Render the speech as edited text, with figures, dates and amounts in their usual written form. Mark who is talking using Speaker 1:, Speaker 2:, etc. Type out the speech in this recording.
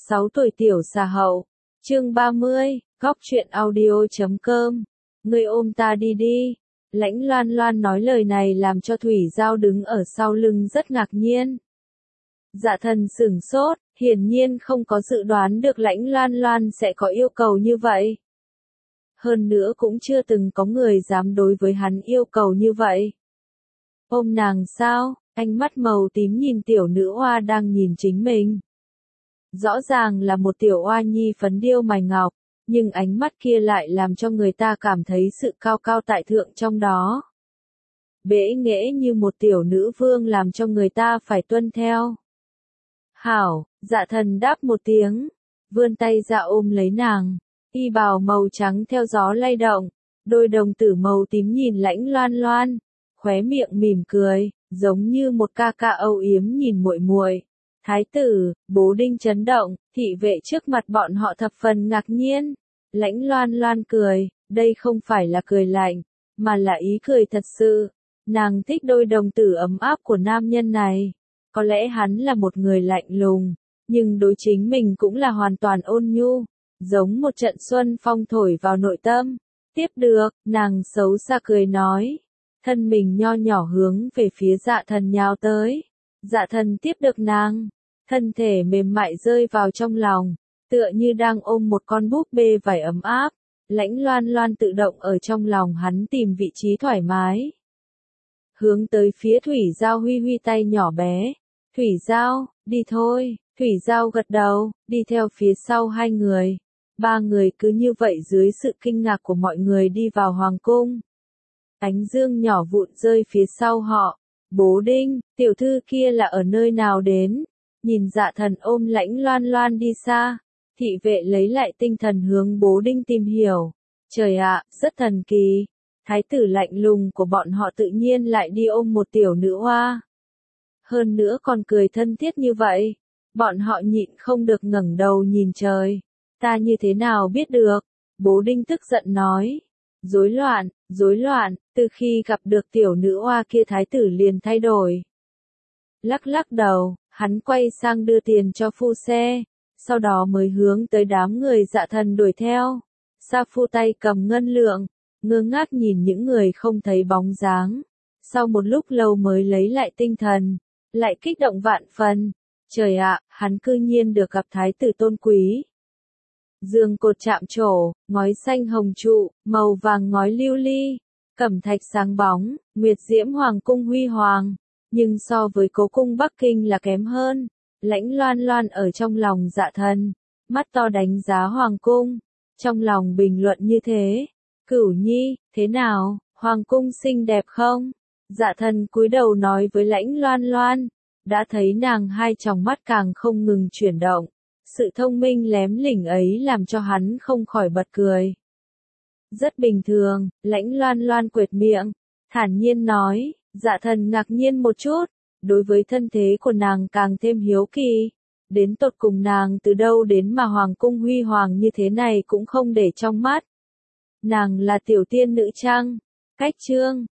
Speaker 1: 6 tuổi tiểu xà hậu. Chương 30, góc truyện audio.com. Ngươi ôm ta đi đi. Lãnh Loan Loan nói lời này làm cho Thủy Giao đứng ở sau lưng rất ngạc nhiên. Dạ Thần sửng sốt, hiển nhiên không có dự đoán được Lãnh Loan Loan sẽ có yêu cầu như vậy. Hơn nữa cũng chưa từng có người dám đối với hắn yêu cầu như vậy. Ôm nàng sao? Ánh mắt màu tím nhìn tiểu nữ oa đang nhìn chính mình. Rõ ràng là một tiểu oa nhi phấn điêu mài ngọc, nhưng ánh mắt kia lại làm cho người ta cảm thấy sự cao cao tại thượng trong đó. Bẽ nghễ như một tiểu nữ vương làm cho người ta phải tuân theo. Hảo, Dạ Thần đáp một tiếng, vươn tay ra ôm lấy nàng. Y bào màu trắng theo gió lay động, đôi đồng tử màu tím nhìn Lãnh Loan Loan, khóe miệng mỉm cười, giống như một ca ca âu yếm nhìn muội muội. Thái tử, Bố Đinh chấn động, thị vệ trước mặt bọn họ thập phần ngạc nhiên. Lãnh Loan Loan cười, đây không phải là cười lạnh, mà là ý cười thật sự. Nàng thích đôi đồng tử ấm áp của nam nhân này. Có lẽ hắn là một người lạnh lùng, nhưng đối chính mình cũng là hoàn toàn ôn nhu, giống một trận xuân phong thổi vào nội tâm. Tiếp được, nàng xấu xa cười nói. Thân mình nho nhỏ hướng về phía Dạ Thần nhào tới. Dạ Thần tiếp được nàng, thân thể mềm mại rơi vào trong lòng, tựa như đang ôm một con búp bê vải ấm áp. Lãnh Loan Loan tự động ở trong lòng hắn tìm vị trí thoải mái. Hướng tới phía Thủy Giao huy huy tay nhỏ bé. Thủy Giao, đi thôi. Thủy Giao gật đầu, đi theo phía sau hai người. Ba người cứ như vậy dưới sự kinh ngạc của mọi người đi vào hoàng cung. Ánh dương nhỏ vụn rơi phía sau họ. Bố Đinh, tiểu thư kia là ở nơi nào đến? Nhìn Dạ Thần ôm Lãnh Loan Loan đi xa. Thị vệ lấy lại tinh thần hướng Bố Đinh tìm hiểu. Trời ạ, rất thần kỳ. Thái tử lạnh lùng của bọn họ tự nhiên lại đi ôm một tiểu nữ hoa. Hơn nữa còn cười thân thiết như vậy. Bọn họ nhịn không được ngẩng đầu nhìn trời. Ta như thế nào biết được? Bố Đinh tức giận nói. Rối loạn, từ khi gặp được tiểu nữ oa kia thái tử liền thay đổi. Lắc lắc đầu, hắn quay sang đưa tiền cho phu xe, sau đó mới hướng tới đám người Dạ Thần đuổi theo. Sa phu tay cầm ngân lượng, ngơ ngác nhìn những người không thấy bóng dáng. Sau một lúc lâu mới lấy lại tinh thần, lại kích động vạn phần. Trời ạ, hắn cư nhiên được gặp thái tử tôn quý. Dương cột chạm trổ, ngói xanh hồng trụ, màu vàng ngói lưu ly, cẩm thạch sáng bóng, nguyệt diễm hoàng cung huy hoàng, nhưng so với cố cung Bắc Kinh là kém hơn. Lãnh Loan Loan ở trong lòng Dạ Thần, mắt to đánh giá hoàng cung, trong lòng bình luận như thế. Cửu Nhi, thế nào, hoàng cung xinh đẹp không? Dạ Thần cúi đầu nói với Lãnh Loan Loan, đã thấy nàng hai tròng mắt càng không ngừng chuyển động. Sự thông minh lém lỉnh ấy làm cho hắn không khỏi bật cười. Rất bình thường, Lãnh Loan Loan quệt miệng, thản nhiên nói. Dạ Thần ngạc nhiên một chút, đối với thân thế của nàng càng thêm hiếu kỳ. Đến tột cùng nàng từ đâu đến mà hoàng cung huy hoàng như thế này cũng không để trong mắt. Nàng là tiểu tiên nữ chăng? Cách chương